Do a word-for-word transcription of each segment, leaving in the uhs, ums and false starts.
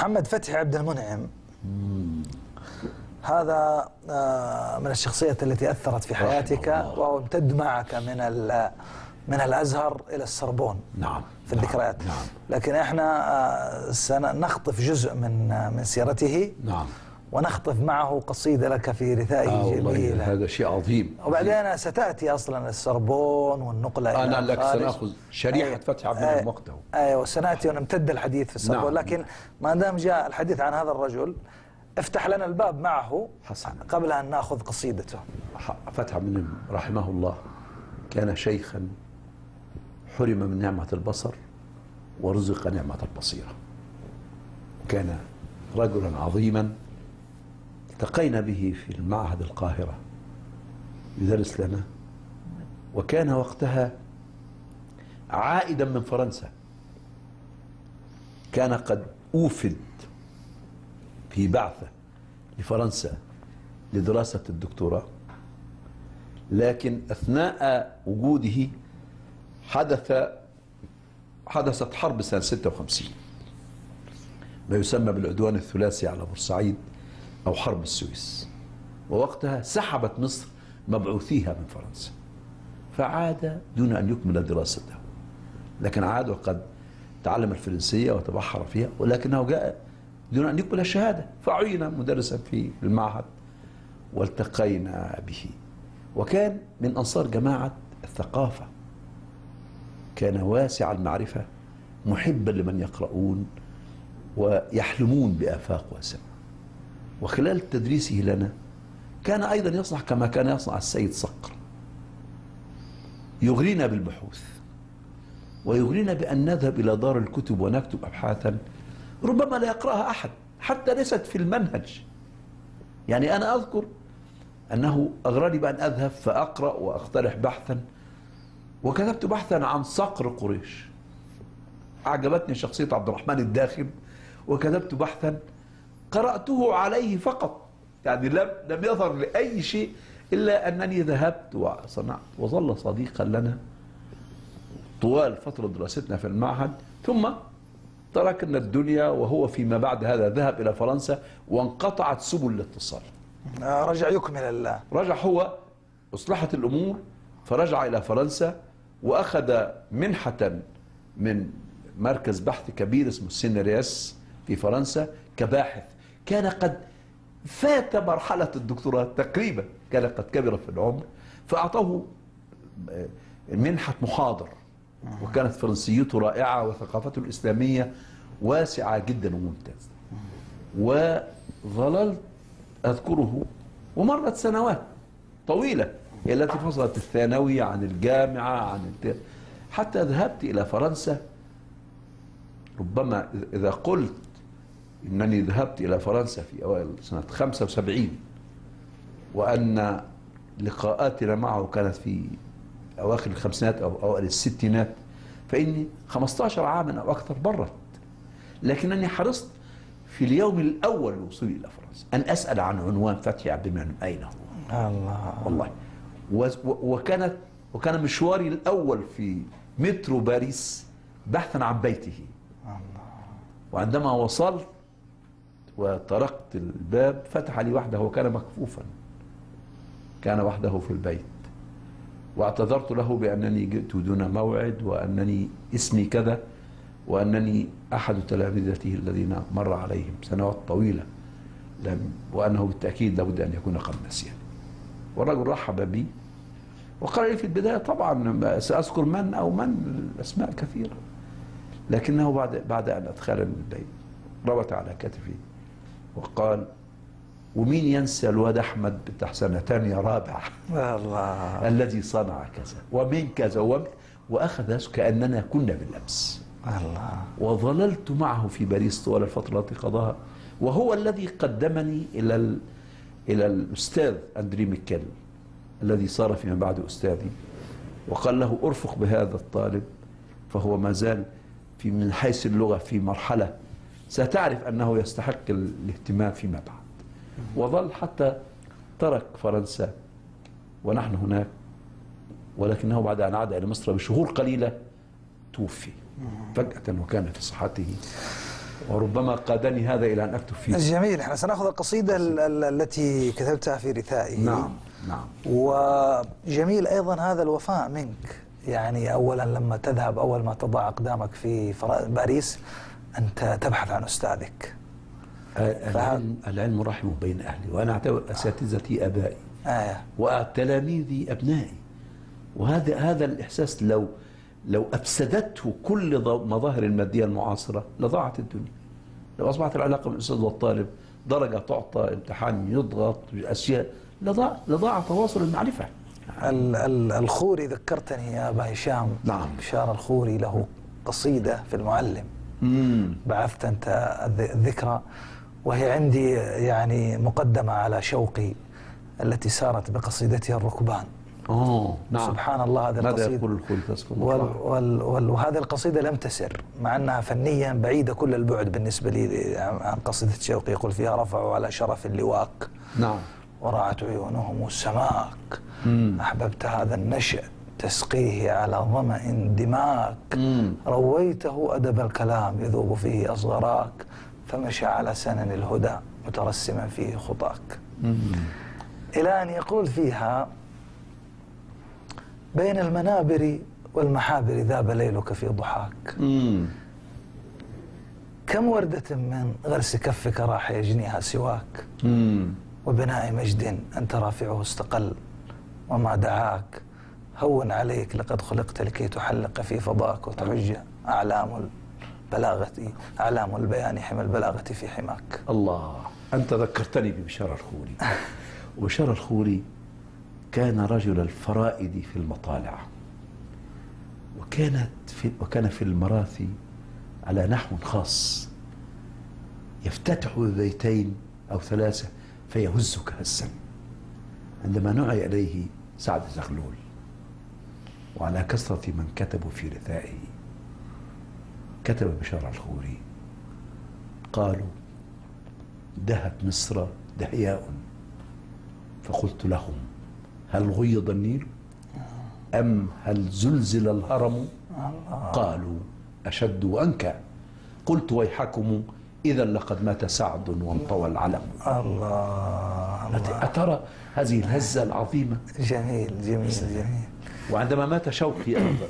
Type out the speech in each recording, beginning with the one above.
محمد فتحي عبد المنعم هذا من الشخصيات التي أثرت في حياتك، وهو امتد معك من من الأزهر إلى السربون. نعم في الذكريات. نعم. لكن احنا سنخطف جزء من من سيرته. نعم. ونخطف معه قصيدة لك في رثائه آه جميلة. هذا شيء عظيم. وبعدين ستأتي أصلا السربون والنقلة أنا إلى لك الخارج. سنأخذ شريحة أي فتحي عبد المنعم وقته. أيوة وسنأتي ونمتد الحديث في السربون. نعم. لكن ما دام جاء الحديث عن هذا الرجل افتح لنا الباب معه حسنا قبل أن نأخذ قصيدته. فتحي عبد المنعم رحمه الله كان شيخا حرم من نعمة البصر ورزق نعمة البصيرة. كان رجلا عظيما التقينا به في المعهد القاهرة يدرس لنا، وكان وقتها عائدا من فرنسا. كان قد أوفد في بعثة لفرنسا لدراسة الدكتوراه، لكن أثناء وجوده حدث حدثت حرب سنة ستة وخمسين ما يسمى بالعدوان الثلاثي على بورسعيد أو حرب السويس، ووقتها سحبت مصر مبعوثيها من فرنسا، فعاد دون أن يكمل دراسته. لكن عاد وقد تعلم الفرنسية وتبحر فيها، ولكنه جاء دون أن يكمل الشهادة، فعين مدرسا في المعهد والتقينا به. وكان من أنصار جماعة الثقافة، كان واسع المعرفة محبا لمن يقرؤون ويحلمون بآفاق واسعة. وخلال تدريسه لنا كان أيضا يصنع كما كان يصنع السيد صقر، يغرينا بالبحوث ويغرينا بأن نذهب إلى دار الكتب ونكتب أبحاثا ربما لا يقرأها أحد، حتى ليست في المنهج. يعني أنا أذكر أنه أغراني بأن أذهب فأقرأ وأقترح بحثا، وكتبت بحثا عن صقر قريش. أعجبتني شخصية عبد الرحمن الداخل، وكتبت بحثا قرأته عليه فقط، يعني لم لم يظهر لأي شيء إلا أنني ذهبت وصنعت، وظل صديقا لنا طوال فترة دراستنا في المعهد. ثم تركنا الدنيا، وهو فيما بعد هذا ذهب إلى فرنسا وانقطعت سبل الاتصال. رجع يكمل الله. رجع هو، أصلحت الأمور فرجع إلى فرنسا وأخذ منحة من مركز بحث كبير اسمه السينرياس في فرنسا كباحث. كان قد فات مرحلة الدكتوراه تقريبا، كان قد كبر في العمر، فأعطوه منحة محاضر، وكانت فرنسيته رائعة وثقافته الإسلامية واسعة جدا وممتازة. وظللت أذكره، ومرت سنوات طويلة هي التي فصلت الثانوي عن الجامعة عن الت... حتى ذهبت إلى فرنسا. ربما إذا قلت إنني ذهبت إلى فرنسا في أوائل سنة خمسة وسبعين، وأن لقاءاتنا معه كانت في أواخر الخمسينات أو أوائل الستينات، فإني خمسة عشر عاما أو أكثر برت. لكنني حرصت في اليوم الأول لوصولي إلى فرنسا أن أسأل عن عنوان فتحي عبد المنعم أين هو؟ الله والله. وكانت وكان مشواري الأول في مترو باريس بحثا عن بيته. الله. وعندما وصلت وطرقت الباب فتح لي وحده، وكان مكفوفا، كان وحده في البيت. واعتذرت له بأنني جئت دون موعد، وأنني اسمي كذا، وأنني أحد تلامذته الذين مر عليهم سنوات طويلة، لم وأنه بالتأكيد لابد أن يكون قد نسيني. والرجل رحب بي وقال لي في البداية طبعا سأذكر من أو من، الأسماء كثيرة، لكنه بعد بعد أن أدخلني البيت ربط على كتفي وقال: ومين ينسى الواد أحمد بتاع سنة تانية رابعة الله الذي صنع كذا ومن كذا ومن، وأخذ كأننا كنا بالأمس. الله. وظللت معه في باريس طوال الفترة التي قضاها، وهو الذي قدمني إلى ال... إلى الأستاذ أندري ميكيل الذي صار فيما بعد أستاذي، وقال له: أرفق بهذا الطالب، فهو ما زال في من حيث اللغة في مرحلة ستعرف أنه يستحق الاهتمام فيما بعد. وظل حتى ترك فرنسا ونحن هناك، ولكنه بعد أن عاد إلى مصر بشهور قليلة توفي فجأة وكان في صحته وربما قادني هذا إلى أن أكتب فيه. جميل. احنا سنأخذ القصيدة ال- ال- التي كتبتها في رثائي. نعم نعم. وجميل أيضا هذا الوفاء منك، يعني أولا لما تذهب أول ما تضع أقدامك في فر- باريس أنت تبحث عن أستاذك. العلم, العلم رحم بين أهلي، وأنا أعتبر أساتذتي أبائي آه. وتلاميذي أبنائي. وهذا هذا الإحساس لو لو أفسدته كل ض- مظاهر المادية المعاصرة لضاعت الدنيا. لو أصبحت العلاقة بين الأستاذ والطالب درجة تعطى، امتحان يضغط، أشياء، لضاع لضاع تواصل المعرفة. ال- ال- الخوري ذكرتني يا أبا هشام. نعم. بشار الخوري له قصيدة في المعلم. مم. بعثت أنت الذ- الذكرى، وهي عندي يعني مقدمة على شوقي التي سارت بقصيدتها الركبان. أوه نعم. سبحان الله، هذه ماذا القصيدة يقول الخلد تسكن وال مطلع. وال وال وهذه القصيدة لم تسر، مع أنها فنيا بعيدة كل البعد بالنسبة لي عن قصيدة شوقي. يقول فيها رفعوا على شرف اللواك نعم. ورعت عيونهم السماك. مم. أحببت هذا النشأ تسقيه على ظمأ دماك. مم. رويته أدب الكلام يذوب فيه أصغراك، فمشى على سنن الهدى مترسما فيه خطاك. مم. إلى أن يقول فيها بين المنابر والمحابر ذاب ليلك في ضحاك. مم. كم وردة من غرس كفك راح يجنيها سواك، مم. وبناء مجد أنت رافعه استقل وما دعاك. هون عليك لقد خلقت لكي تحلق في فضاك وتعج أعلام البلاغة أعلام البيان حمى البلاغة في حماك. الله، أنت ذكرتني ببشار الخوري. وبشار الخوري كان رجل الفرائد في المطالع، وكانت في وكان في المراثي على نحو خاص، يفتتح ببيتين أو ثلاثة فيهزك هزا. عندما نعي إليه سعد زغلول وعلى كثرة من كتبوا في رثائه، كتب بشار الخوري قالوا دهت مصر دهياء، فقلت لهم هل غيض النيل أم هل زلزل الهرم؟ قالوا أشد وأنكى. قلت ويحكم إذا لقد مات سعد وانطوى العلم. الله. أترى هذه الهزة العظيمة؟ جميل جميل جميل. وعندما مات شوقي أيضا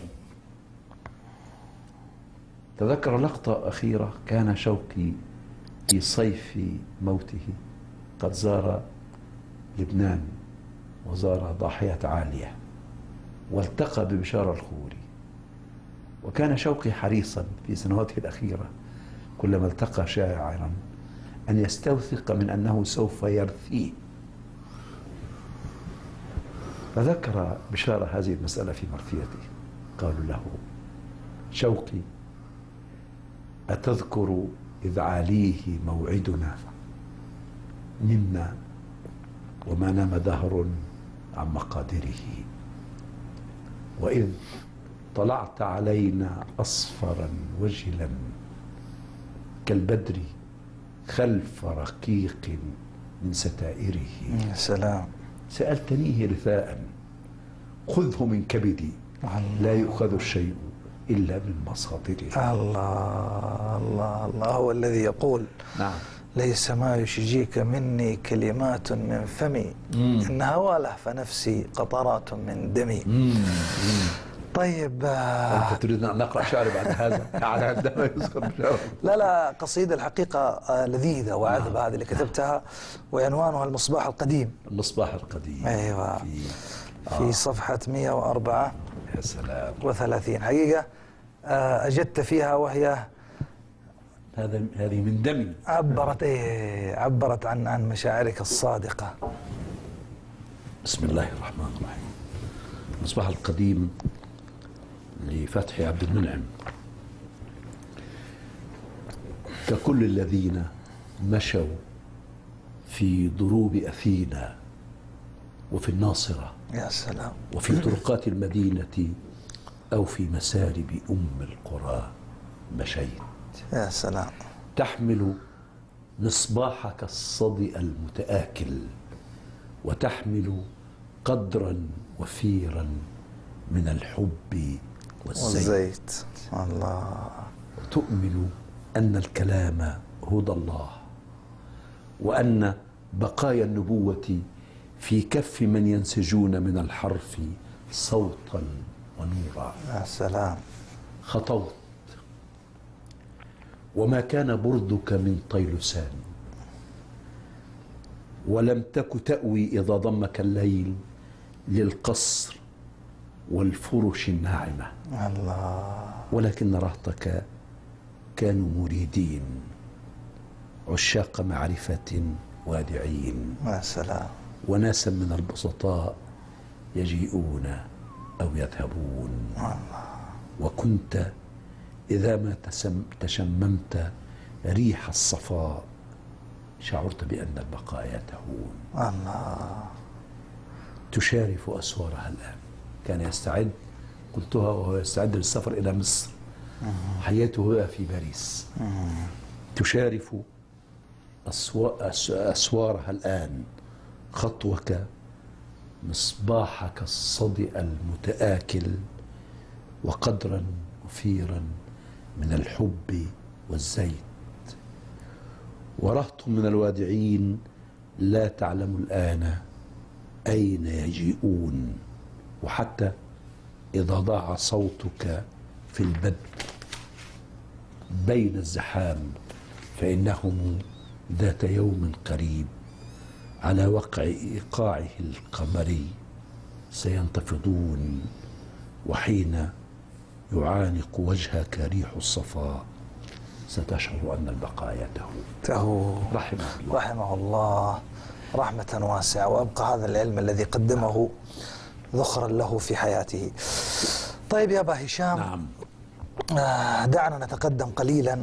تذكر لقطة أخيرة. كان شوقي في صيف موته قد زار لبنان وزار ضاحية عالية والتقى ببشار الخوري، وكان شوقي حريصا في سنواته الأخيرة كلما التقى شاعرا أن يستوثق من أنه سوف يرثيه. فذكر بشار هذه المسألة في مرثيته. قالوا له شوقي أتذكر إذ عاليه موعدنا نمنا وما نام دهر عن مقادره، وإذ طلعت علينا أصفرا وجلا كالبدر خلف رقيق من ستائره. يا سلام. سألتنيه رثاء خذه من كبدي لا يؤخذ الشيء إلا من مصادره. الله الله الله. هو الذي يقول نعم ليس ما يشجيك مني كلمات من فمي، مم. إن هواله فنفسي قطرات من دمي. مم. طيب. أنت تريد أن نقرأ شعر بعد هذا؟ يعني عندما يذكر شعر. لا لا، قصيدة الحقيقة آه، لذيذة وعذبة. هذه اللي كتبتها وعنوانها المصباح القديم. المصباح القديم. أيوة. في, في صفحة مئة وأربعة يا سلام وثلاثين. حقيقة آه، أجدت فيها وهي هذا هذه من دمي. عبرت إيه عبرت عن عن مشاعرك الصادقة. بسم الله الرحمن الرحيم. المصباح القديم لفتحي عبد المنعم. ككل الذين مشوا في ضروب أثينا وفي الناصرة يا سلام. وفي طرقات المدينة أو في مسارب أم القرى مشيت. يا سلام. تحمل مصباحك الصدئ المتآكل، وتحمل قدرا وفيرا من الحب والزيت, والزيت. الله. وتؤمل أن الكلام هدى الله، وأن بقايا النبوة في كف من ينسجون من الحرف صوتا ونورا. يا سلام. خطوت وما كان بردك من طيلسان، ولم تك تأوي إذا ضمك الليل للقصر والفرش الناعمة. الله. ولكن رهطك كانوا مريدين عشاق معرفة وادعين. يا سلام. وناسا من البسطاء يجيئون أو يذهبون. الله. وكنت إذا ما تشممت ريح الصفاء شعرت بأن البقايا تهون. الله. تشارف أسوارها الآن. كان يستعد، قلتها وهو يستعد للسفر إلى مصر، حياته هو في باريس. تشارف أسوارها الآن. خطوك مصباحك الصدئ المتآكل، وقدرا وفيرا من الحب والزيت. ورهط من الوادعين لا تعلم الآن أين يجيئون، وحتى إذا ضاع صوتك في البدء بين الزحام فإنهم ذات يوم قريب على وقع إيقاعه القمري سينتفضون، وحين يعانق وجهك ريح الصفاء ستشعر أن البقايا تهون. تهون. رحمه الله. رحمه الله رحمة واسعة، وأبقى هذا العلم الذي قدمه ذخرا له في حياته. طيب يا أبا هشام. نعم. دعنا نتقدم قليلا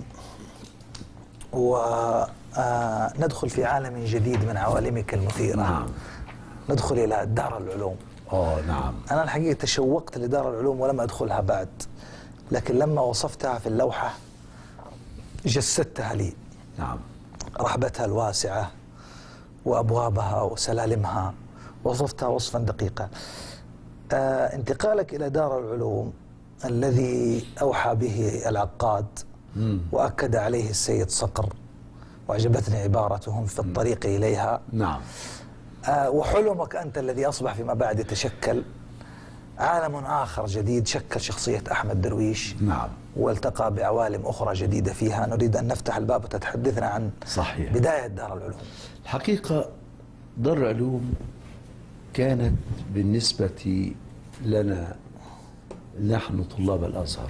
وندخل في عالم جديد من عوالمك المثيرة. نعم. ندخل إلى دار العلوم. آه نعم. أنا الحقيقة تشوقت لدار العلوم ولم أدخلها بعد، لكن لما وصفتها في اللوحة جسدتها لي. نعم. رحبتها الواسعة وأبوابها وسلالمها، وصفتها وصفا دقيقا. آه انتقالك إلى دار العلوم الذي أوحى به العقاد مم. وأكد عليه السيد صقر، وعجبتني عبارتهم في الطريق إليها. نعم. آه وحلمك أنت الذي أصبح فيما بعد يتشكل عالم آخر جديد، شكل شخصية أحمد درويش. نعم. والتقى بعوالم أخرى جديدة فيها. نريد أن نفتح الباب وتتحدثنا عن صحيح. بداية دار العلوم. الحقيقة دار العلوم كانت بالنسبة لنا نحن طلاب الأزهر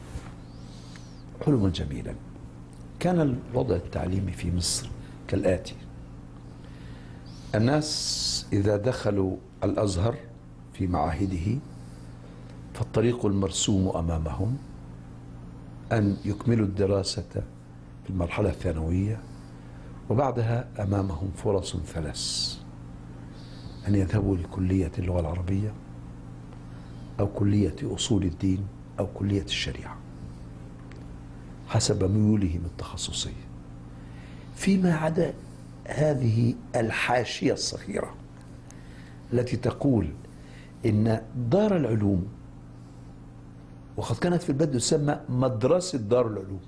حلما جميلا. كان الوضع التعليمي في مصر كالآتي: الناس إذا دخلوا الأزهر في معاهده فالطريق المرسوم أمامهم أن يكملوا الدراسة في المرحلة الثانوية، وبعدها أمامهم فرص ثلاث: أن يذهبوا لكلية اللغة العربية، أو كلية أصول الدين، أو كلية الشريعة، حسب ميولهم التخصصية. فيما عدا هذه الحاشية الصغيرة التي تقول إن دار العلوم، وقد كانت في البدء تسمى مدرسة دار العلوم،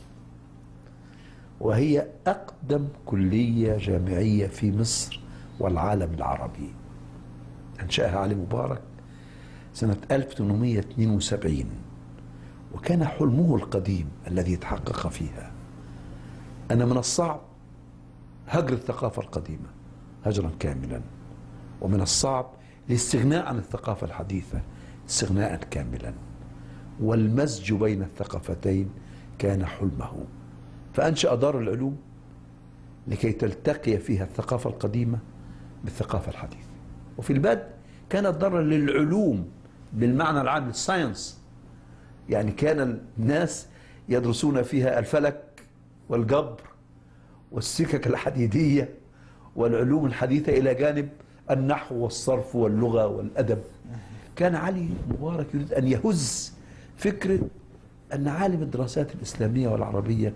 وهي أقدم كلية جامعية في مصر والعالم العربي. أنشأها علي مبارك سنة ألف وثمانمائة واثنين وسبعين، وكان حلمه القديم الذي تحقق فيها أن من الصعب هجر الثقافة القديمة هجرا كاملا، ومن الصعب الاستغناء عن الثقافة الحديثة استغناء كاملا، والمزج بين الثقافتين كان حلمه. فأنشأ دار العلوم لكي تلتقي فيها الثقافة القديمة بالثقافة الحديثة. وفي البدء كانت دار للعلوم بالمعنى العام للساينس، يعني كان الناس يدرسون فيها الفلك والجبر والسكك الحديدية والعلوم الحديثة إلى جانب النحو والصرف واللغة والأدب. كان علي مبارك يريد أن يهز فكرة أن عالم الدراسات الإسلامية والعربية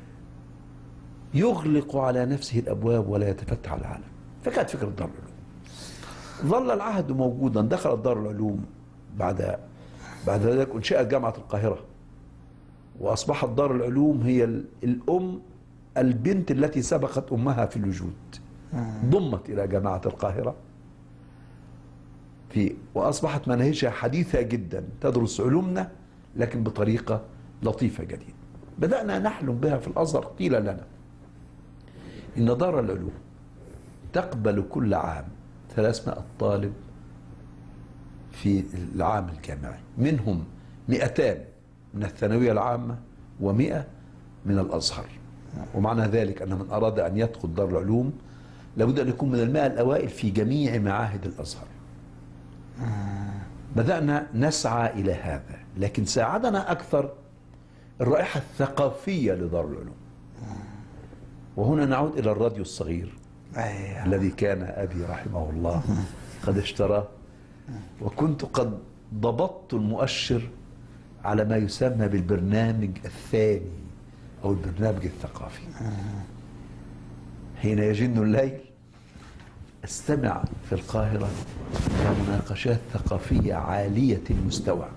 يغلق على نفسه الأبواب ولا يتفتح على العالم. فكانت فكرة دار العلوم. ظل العهد موجودا. دخلت دار العلوم بعد بعد ذلك أنشئت جامعة القاهرة، وأصبحت دار العلوم هي الأم البنت التي سبقت أمها في الوجود. ضمت إلى جامعة القاهرة في وأصبحت مناهجها حديثة جدا، تدرس علومنا لكن بطريقة لطيفة جديدة. بدأنا نحلم بها في الأزهر. قيل لنا إن دار العلوم تقبل كل عام ثلاثمائة طالب في العام الجامعي، منهم مئتان من الثانوية العامة ومئة من الأزهر. ومعنى ذلك أن من أراد أن يدخل دار العلوم لابد أن يكون من المئة الأوائل في جميع معاهد الأزهر. بدأنا نسعى إلى هذا، لكن ساعدنا أكثر الرائحة الثقافية لدار العلوم. وهنا نعود إلى الراديو الصغير أيه. الذي كان أبي رحمه الله قد اشتراه، وكنت قد ضبطت المؤشر على ما يسمى بالبرنامج الثاني أو البرنامج الثقافي. حين يجن الليل استمع في القاهرة إلى مناقشات ثقافية عالية المستوى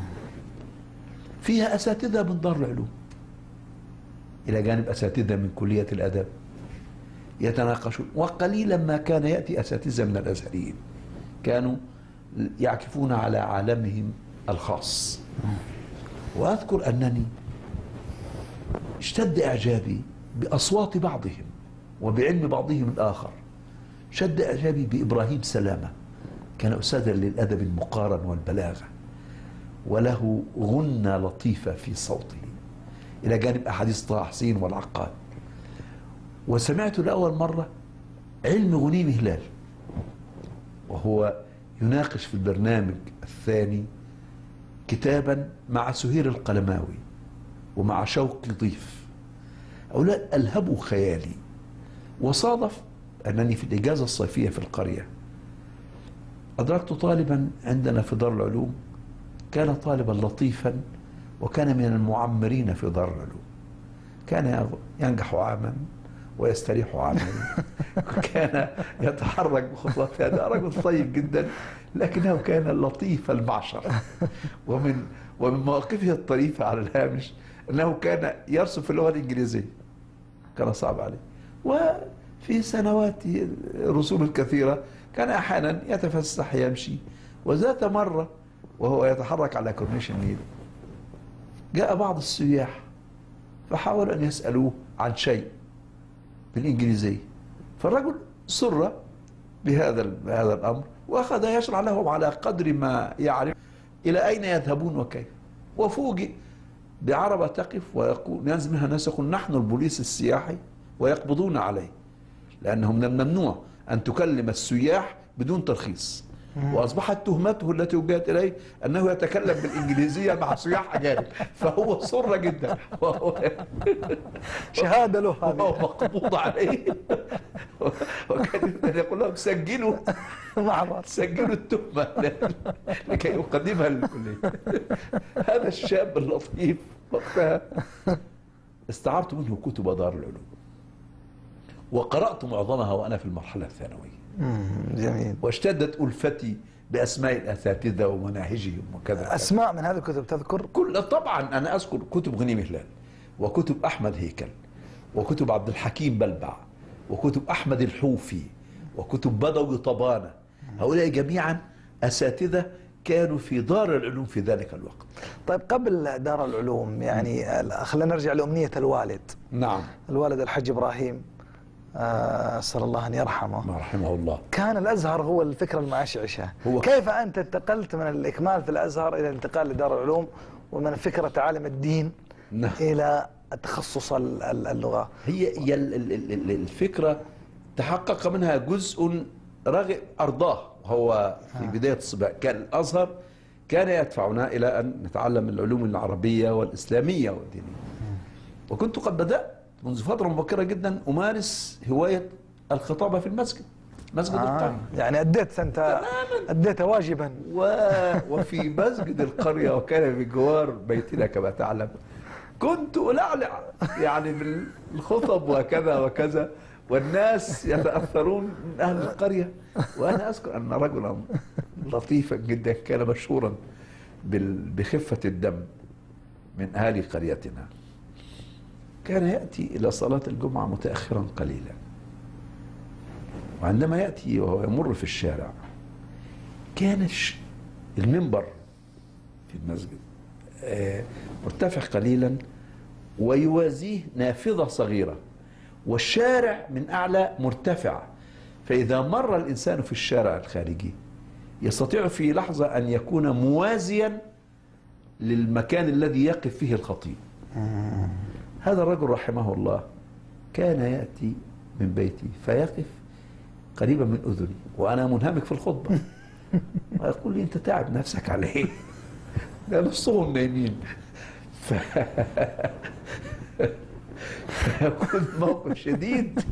فيها أساتذة من دار العلوم إلى جانب أساتذة من كلية الأدب يتناقشون، وقليلا ما كان يأتي أساتذة من الأزهريين، كانوا يعكفون على عالمهم الخاص. وأذكر أنني اشتد إعجابي بأصوات بعضهم وبعلم بعضهم الآخر. شد إعجابي بإبراهيم سلامة، كان أستاذا للأدب المقارن والبلاغة، وله غنة لطيفة في صوته إلى جانب أحاديث طه حسين والعقاد. وسمعت لأول مرة علم غنيم هلال وهو يناقش في البرنامج الثاني كتابا مع سهير القلماوي ومع شوقي ضيف. أولاد ألهبوا خيالي. وصادف أنني في الإجازة الصيفية في القرية أدركت طالبا عندنا في دار العلوم، كان طالبا لطيفا وكان من المعمرين في دار العلوم، كان ينجح عاما ويستريح عاما، كان يتحرك بخطوات. هذا رجل طيب جدا لكنه كان لطيف المعشر. ومن ومن مواقفه الطريفة على الهامش أنه كان يرسم في اللغة الإنجليزية، كان صعب عليه. وفي سنوات الرسوم الكثيرة كان أحيانا يتفسح يمشي. وذات مرة وهو يتحرك على كورنيش النيل جاء بعض السياح فحاولوا أن يسألوه عن شيء بالإنجليزية، فالرجل سر بهذا بهذا الأمر وأخذ يشرح لهم على قدر ما يعرف إلى أين يذهبون وكيف. وفوجئ بعربة تقف ويقول ينزل منها ناس يقول نحن البوليس السياحي، ويقبضون عليه لأنه من الممنوع أن تكلم السياح بدون ترخيص. وأصبحت تهمته التي وجهت إليه أنه يتكلم بالإنجليزية مع سياح أجانب، فهو سر جدا وهو شهادة له وهو مقبوض عليه. وكان يقول لهم سجلوا معبر سجلوا التهمة لكي يقدمها للكلية. هذا الشاب اللطيف وقتها استعرت منه كتب دار العلوم وقرأت معظمها وأنا في المرحلة الثانوية. جميل. واشتدت ألفتي بأسماء الأساتذة ومناهجهم وكذا. أسماء من هذه الكتب تذكر؟ كل طبعا أنا أذكر كتب غنيم هلال وكتب أحمد هيكل وكتب عبد الحكيم بلبع وكتب أحمد الحوفي وكتب بدوي طبانة. هؤلاء جميعا أساتذة كانوا في دار العلوم في ذلك الوقت. طيب قبل دار العلوم يعني خلينا نرجع لأمنية الوالد. نعم. الوالد الحج إبراهيم أسأل الله أن يرحمه. رحمه الله. كان الأزهر هو الفكرة المعشعشة. هو كيف أنت انتقلت من الإكمال في الأزهر إلى الانتقال لدار العلوم ومن فكرة عالم الدين نعم. إلى التخصص اللغة؟ هي هي الفكرة تحقق منها جزء رغب أرضاه. هو في بداية الصباح كان الأزهر كان يدفعنا إلى أن نتعلم العلوم العربية والإسلامية والدينية. وكنت قد بدأت منذ فترة مبكرة جدا أمارس هواية الخطابة في المسجد، مسجد آه. القرية. يعني أديت أنت أديت واجبا. و... وفي مسجد القرية وكان بجوار بيتنا كما تعلم كنت ألعلع يعني بالخطب وكذا وكذا، والناس يتأثرون من أهل القرية. وأنا أذكر أن رجلا لطيفا جدا كان مشهورا بخفة الدم من أهالي قريتنا كان يأتي إلى صلاة الجمعة متأخرا قليلا، وعندما يأتي وهو يمر في الشارع كان المنبر في المسجد مرتفع قليلا ويوازيه نافذة صغيرة، والشارع من أعلى مرتفع، فإذا مر الإنسان في الشارع الخارجي يستطيع في لحظة أن يكون موازيا للمكان الذي يقف فيه الخطيب. هذا الرجل رحمه الله كان يأتي من بيتي فيقف قريبا من أذني وأنا منهمك في الخطبة ويقول لي: أنت تعب نفسك على إيه؟ ده نصهم نايمين. ف... فيكون موقف شديد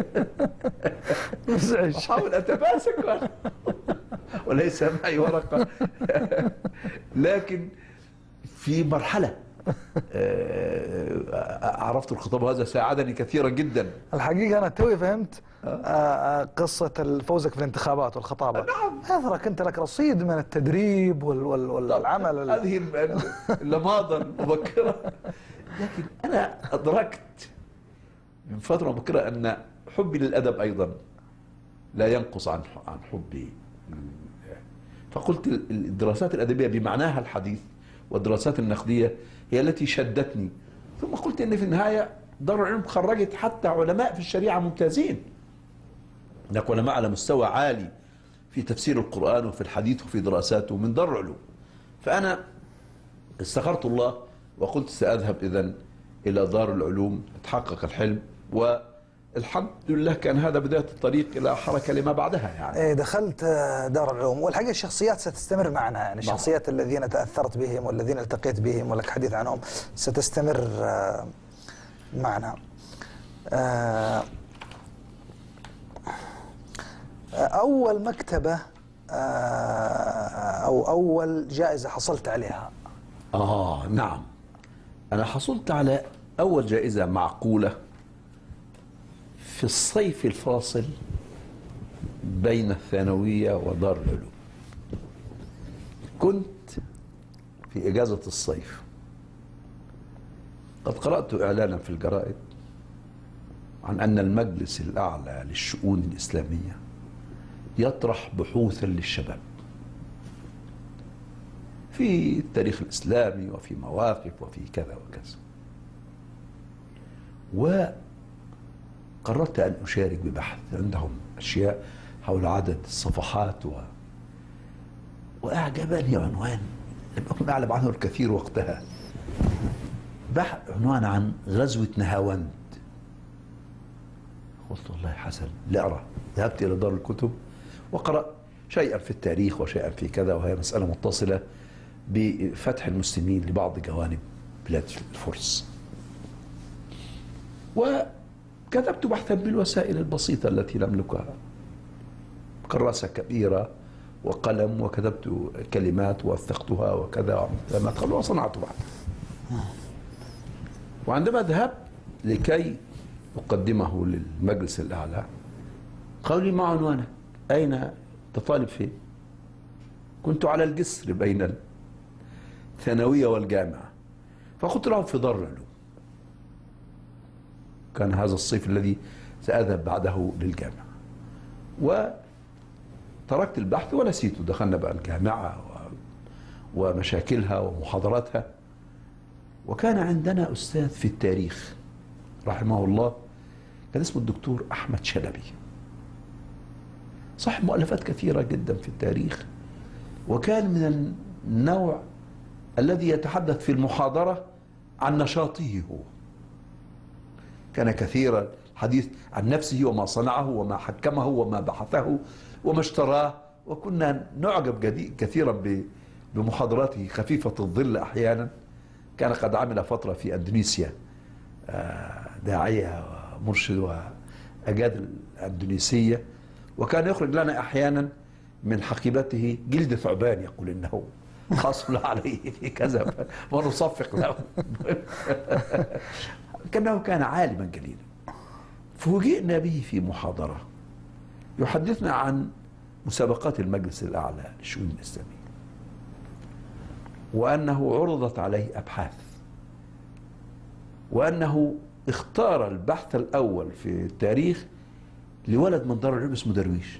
مزعج. أحاول أتماسك وليس معي ورقة، لكن في مرحلة عرفت الخطاب، هذا ساعدني كثيرا جدا. الحقيقة أنا توي فهمت قصة فوزك في الانتخابات والخطابة. نعم. أثرك أنت لك رصيد من التدريب وال وال والعمل. هذه اللماضة المبكرة. لكن أنا أدركت من فترة مبكرة أن حبي للأدب أيضا لا ينقص عن عن حبي، فقلت الدراسات الأدبية بمعناها الحديث والدراسات النقدية هي التي شدتني. ثم قلت ان في النهايه دار العلوم خرجت حتى علماء في الشريعه ممتازين، هناك علماء على مستوى عالي في تفسير القرآن وفي الحديث وفي دراساته من دار العلوم. فأنا استخرت الله وقلت سأذهب إذن إلى دار العلوم يتحقق الحلم، والحمد لله كان هذا بداية الطريق إلى حركة لما بعدها. يعني دخلت دار العلوم، والحقيقة الشخصيات ستستمر معنا، يعني الشخصيات الذين تأثرت بهم والذين التقيت بهم ولك حديث عنهم ستستمر معنا. أول مكتبة أو أول جائزة حصلت عليها؟ آه نعم، أنا حصلت على أول جائزة معقولة في الصيف الفاصل بين الثانوية ودار العلوم. كنت في إجازة الصيف، قد قرأت إعلانا في الجرائد عن أن المجلس الأعلى للشؤون الإسلامية يطرح بحوثا للشباب في التاريخ الإسلامي وفي مواقف وفي كذا وكذا، وقررت أن أشارك ببحث. عندهم أشياء حول عدد الصفحات و... وأعجبني عنوان لم أكن أعلم عنه الكثير وقتها، بحث عنوان عن غزوة نهاوند. قلت والله حسن لأرى. ذهبت إلى دار الكتب وقرأت شيئا في التاريخ وشيئا في كذا، وهي مسألة متصلة بفتح المسلمين لبعض جوانب بلاد الفرس. وكتبت بحثا بالوسائل البسيطة التي نملكها، كراسة كبيرة وقلم، وكتبت كلمات ووثقتها وكذا ما قبل وصنعت بحث. وعندما ذهبت لكي أقدمه للمجلس الأعلى قالوا لي: ما عنوانك؟ أين تطالب فيه؟ كنت على الجسر بين الثانوية والجامعة، فقلت لهم في دار العلوم. كان هذا الصيف الذي سأذهب بعده للجامعة، وتركت البحث ونسيته. دخلنا بقى الجامعة ومشاكلها ومحاضراتها. وكان عندنا أستاذ في التاريخ رحمه الله كان اسمه الدكتور أحمد شلبي، صاحب مؤلفات كثيرة جدا في التاريخ، وكان من النوع الذي يتحدث في المحاضرة عن نشاطه هو. كان كثيرا الحديث عن نفسه وما صنعه وما حكمه وما بحثه وما اشتراه، وكنا نعجب كثيرا بمحاضراته خفيفة الظل أحيانا. كان قد عمل فترة في أندونيسيا، داعية ومرشد وأجاد الأندونيسية، وكان يخرج لنا أحيانا من حقيبته جلد ثعبان يقول إنه حصل عليه في كذا ونصفق له. كأنه كان عالما جليلا. فوجئنا به في محاضرة يحدثنا عن مسابقات المجلس الأعلى للشؤون الإسلامية، وأنه عرضت عليه أبحاث وأنه اختار البحث الأول في التاريخ لولد من دار العلوم اسمه درويش.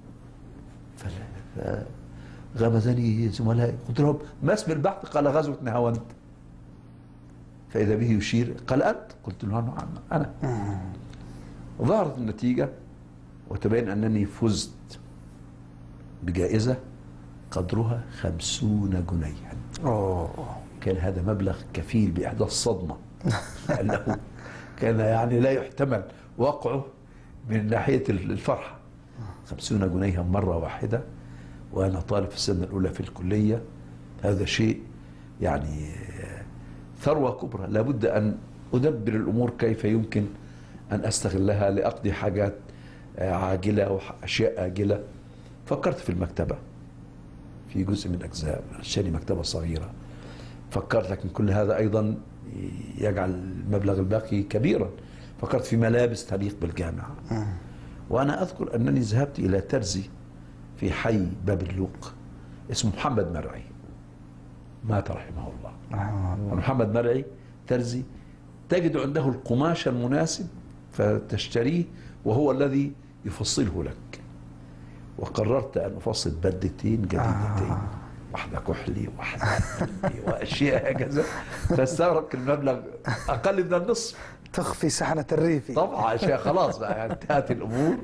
فغمزني زملائي، قلت لهم ما اسم البحث؟ قال غزوة نهاوند. فإذا به يشير، قال أنت؟ قلت له نعم أنا. ظهرت النتيجة وتبين أنني فزت بجائزة قدرها خمسون جنيها. أوه. كان هذا مبلغ كفيل بإحداث صدمة، لأنه كان يعني لا يحتمل وقعه من ناحية الفرحة. خمسون جنيها مرة واحدة وأنا طالب في السنة الأولى في الكلية، هذا شيء يعني ثروة كبرى. لابد أن أدبر الأمور كيف يمكن أن أستغلها لأقضي حاجات عاجلة وأشياء آجلة. فكرت في المكتبة في جزء من أجزاء، اشتري مكتبة صغيرة. فكرت لكن كل هذا أيضا يجعل المبلغ الباقي كبيرا. فكرت في ملابس تليق بالجامعة. وأنا أذكر أنني ذهبت إلى ترزي في حي باب اللوق اسمه محمد مرعي، مات رحمه الله. محمد مرعي ترزي، تجد عنده القماش المناسب فتشتريه وهو الذي يفصله لك. وقررت أن أفصل بدتين جديدتين، واحدة كحلي واحدة بني وأشياء هكذا، فاستغرق المبلغ أقل من النصف. تخفي سحنة الريفي طبعا أشياء خلاص بقى انتهت الأمور.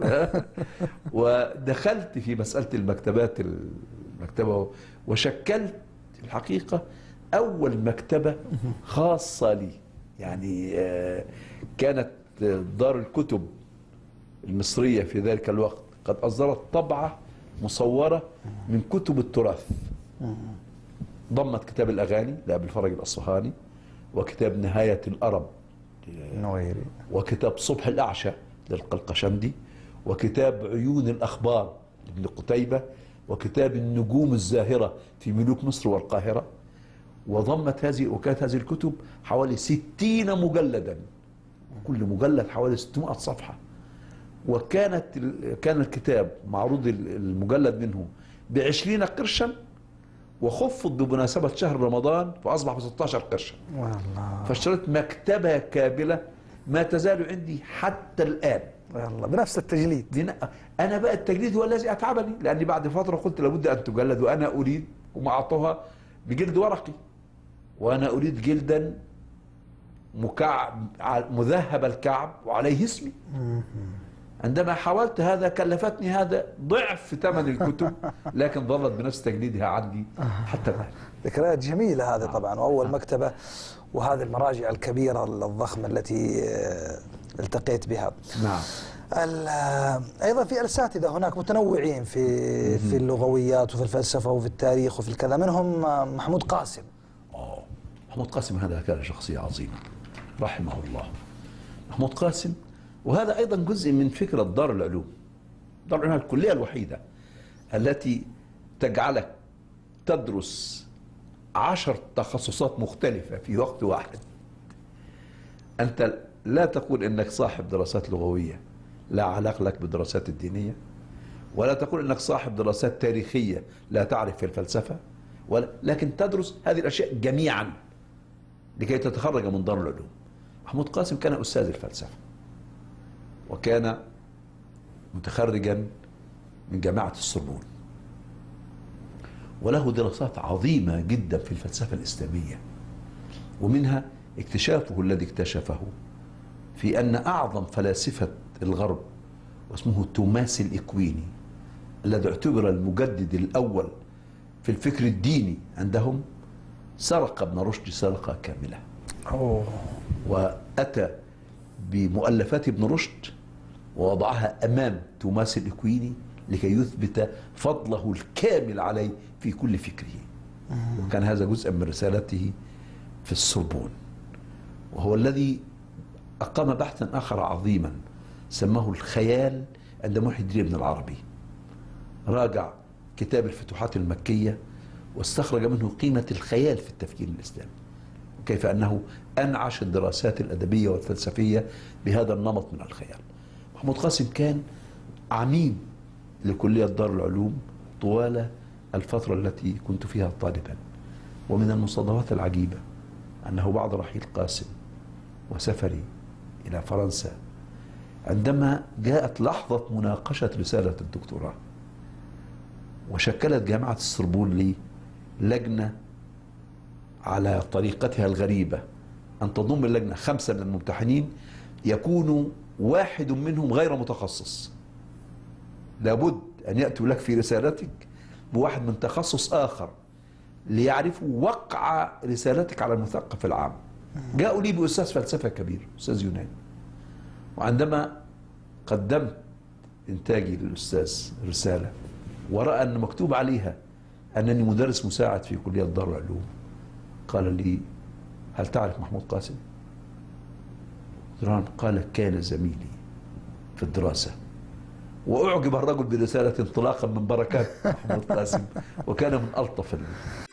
ودخلت في مسألة المكتبات المكتبة وشكلت الحقيقة أول مكتبة خاصة لي. يعني كانت دار الكتب المصرية في ذلك الوقت قد أصدرت طبعة مصورة من كتب التراث، ضمت كتاب الأغاني لأبي الفرج الأصفهاني، وكتاب نهاية الأرب النويري، وكتاب صبح الأعشى للقلقشندي، وكتاب عيون الأخبار لابن قتيبة، وكتاب النجوم الزاهرة في ملوك مصر والقاهرة. وضمت هذه وكانت هذه الكتب حوالي ستين مجلدا، كل مجلد حوالي ستمائة صفحة. وكانت كان الكتاب معروض المجلد منه بعشرين قرشا، وخفض بمناسبة شهر رمضان فأصبح ب ستة عشر قرشا. والله. فاشتريت مكتبة كاملة ما تزال عندي حتى الآن. والله بنفس التجليد. أنا بقى التجليد هو الذي أتعبني، لأني بعد فترة قلت لابد أن تجلد، وأنا أريد، وما أعطوها بجلد ورقي، وأنا أريد جلدا مكعب مذهب الكعب وعليه اسمي. عندما حاولت هذا كلفتني هذا ضعف ثمن الكتب، لكن ظلت بنفس تجليدها عندي حتى الآن. ذكريات جميلة هذه طبعا، وأول مكتبة وهذه المراجع الكبيرة الضخمة التي التقيت بها. نعم. أيضا في الأساتذة هناك متنوعين في في اللغويات وفي الفلسفة وفي التاريخ وفي الكذا، منهم محمود قاسم. آه محمود قاسم هذا كان شخصية عظيمة رحمه الله. محمود قاسم، وهذا أيضا جزء من فكرة دار العلوم. دار العلوم الكلية الوحيدة التي تجعلك تدرس عشر تخصصات مختلفة في وقت واحد. أنت لا تقول إنك صاحب دراسات لغوية لا علاقة لك بالدراسات الدينية، ولا تقول إنك صاحب دراسات تاريخية لا تعرف في الفلسفة، ولا لكن تدرس هذه الأشياء جميعا لكي تتخرج من دار العلوم. محمود قاسم كان أستاذ الفلسفة، وكان متخرجا من جامعة السوربون، وله دراسات عظيمة جدا في الفلسفة الإسلامية، ومنها اكتشافه الذي اكتشفه في أن أعظم فلاسفة الغرب واسمه توماس الإكويني الذي اعتبر المجدد الأول في الفكر الديني عندهم، سرق ابن رشد سرقة كاملة. أوه. وأتى بمؤلفات ابن رشد ووضعها أمام توماس الإكويني لكي يثبت فضله الكامل عليه في كل فكره. وكان هذا جزءا من رسالته في السوربون. وهو الذي أقام بحثا آخر عظيما سماه الخيال عند محي الدين ابن العربي. راجع كتاب الفتوحات المكية واستخرج منه قيمة الخيال في التفكير الإسلامي، وكيف أنه أنعش الدراسات الأدبية والفلسفية بهذا النمط من الخيال. محمود قاسم كان عميد لكلية دار العلوم طوال الفترة التي كنت فيها طالبا. ومن المصادفات العجيبة أنه بعد رحيل قاسم وسفري إلى فرنسا عندما جاءت لحظة مناقشة رسالة الدكتوراه، وشكلت جامعة السوربون لي لجنة على طريقتها الغريبة أن تضم اللجنة خمسة من الممتحنين يكون واحد منهم غير متخصص، لابد أن يأتوا لك في رسالتك بواحد من تخصص آخر ليعرفوا وقع رسالتك على المثقف العام. جاءوا لي بأستاذ فلسفة كبير، أستاذ يونان، وعندما قدمت إنتاجي للأستاذ رسالة ورأى أن مكتوب عليها أنني مدرس مساعد في كلية دار العلوم، قال لي: هل تعرف محمود قاسم؟ قال: كان زميلي في الدراسة. وأعجب الرجل برسالة انطلاقا من بركات محمود قاسم، وكان من ألطف